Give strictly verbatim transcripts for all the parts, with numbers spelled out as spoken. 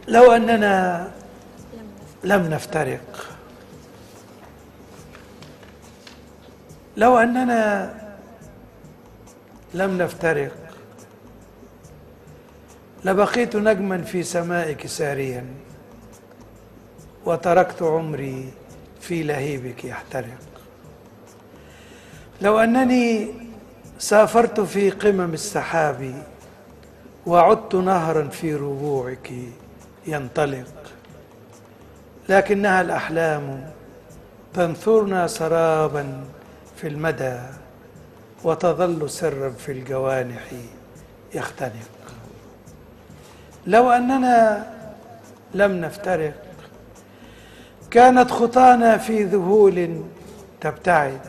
لو أننا لم نفترق، لو أننا لم نفترق لبقيت نجما في سمائك ساريا، وتركت عمري في لهيبك يحترق. لو أنني سافرت في قمم السحاب، وعدت نهرا في ربوعك ينطلق، لكنها الأحلام تنثرنا سرابا في المدى، وتظل سرا في الجوانح يختنق. لو أننا لم نفترق كانت خطانا في ذهول تبتعد،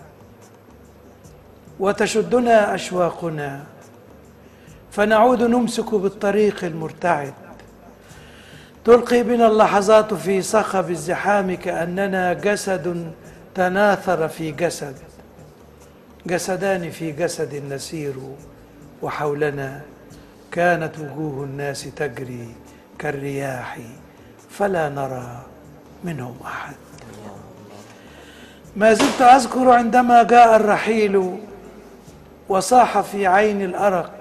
وتشدنا أشواقنا، فنعود نمسك بالطريق المرتعد. تلقي بنا اللحظات في صخب الزحام، كأننا جسد تناثر في جسد، جسدان في جسد نسير، وحولنا كانت وجوه الناس تجري كالرياح، فلا نرى منهم أحد. ما زلت أذكر عندما جاء الرحيل وصاح في عين الأرق،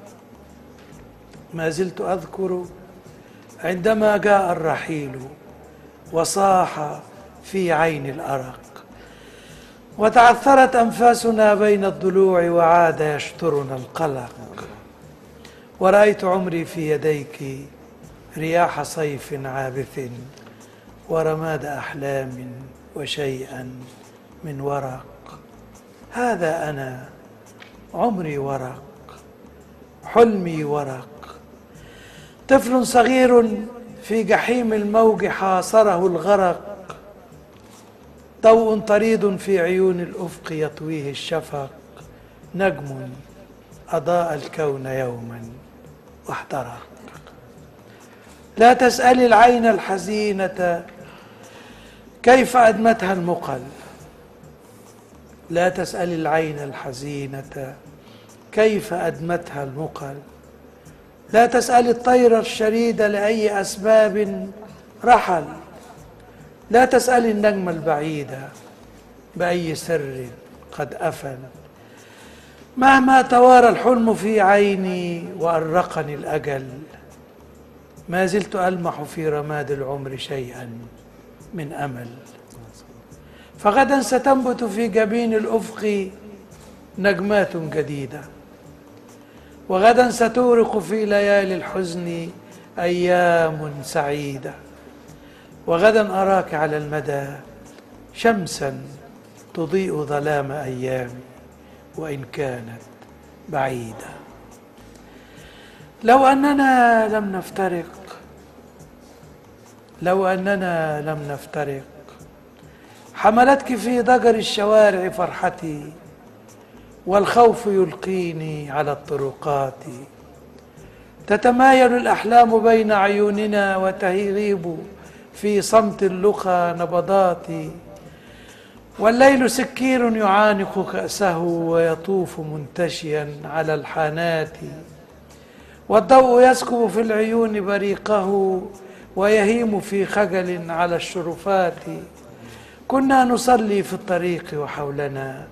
ما زلت أذكر عندما جاء الرحيل وصاح في عين الأرق، وتعثرت أنفاسنا بين الضلوع، وعاد يشترنا القلق. ورأيت عمري في يديك رياح صيف عابث، ورماد أحلام وشيئا من ورق. هذا أنا، عمري ورق، حلمي ورق، طفل صغير في جحيم الموج حاصره الغرق، ضوء طريد في عيون الأفق يطويه الشفق، نجم أضاء الكون يوما واحترق. لا تسأل العين الحزينة كيف أدمتها المقل، لا تسأل العين الحزينة كيف أدمتها المقل، لا تسأل الطير الشريد لأي أسباب رحل، لا تسأل النجم البعيد بأي سر قد أفل. مهما توارى الحلم في عيني وأرقني الأجل، ما زلت ألمح في رماد العمر شيئا من أمل. فغدا ستنبت في جبين الأفق نجمات جديدة، وغدا ستورق في ليالي الحزن أيام سعيدة، وغدا أراك على المدى شمسا تضيء ظلام أيامي وإن كانت بعيدة. لو أننا لم نفترق، لو أننا لم نفترق حملتك في ضجر الشوارع فرحتي، والخوف يلقيني على الطرقات. تتمايل الأحلام بين عيوننا، وتغيب في صمت اللقى نبضاتي، والليل سكير يعانق كأسه ويطوف منتشيا على الحانات، والضوء يسكب في العيون بريقه ويهيم في خجل على الشرفات. كنا نصلي في الطريق وحولنا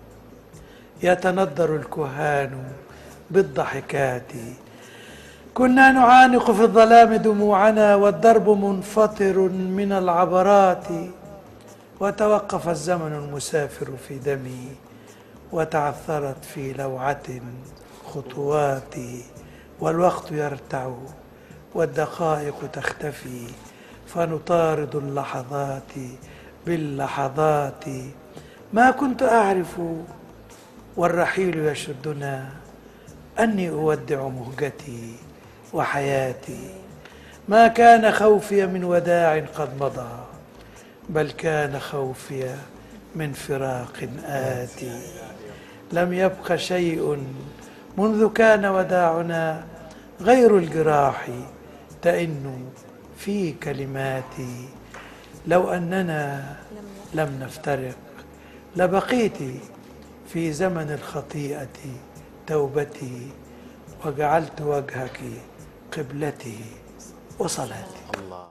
يتندر الكهان بالضحكات، كنا نعانق في الظلام دموعنا والدرب منفطر من العبرات، وتوقف الزمن المسافر في دمي، وتعثرت في لوعة خطواتي، والوقت يرتع والدقائق تختفي، فنطارد اللحظات باللحظات. ما كنت أعرف والرحيل يشدنا أني أودع مهجتي وحياتي. ما كان خوفي من وداع قد مضى، بل كان خوفي من فراق آتي. لم يبق شيء منذ كان وداعنا غير الجراح تئن في كلماتي. لو أننا لم نفترق لبقيت في زمن الخطيئة توبتي، وجعلت وجهك قبلتي وصلاتي. الله.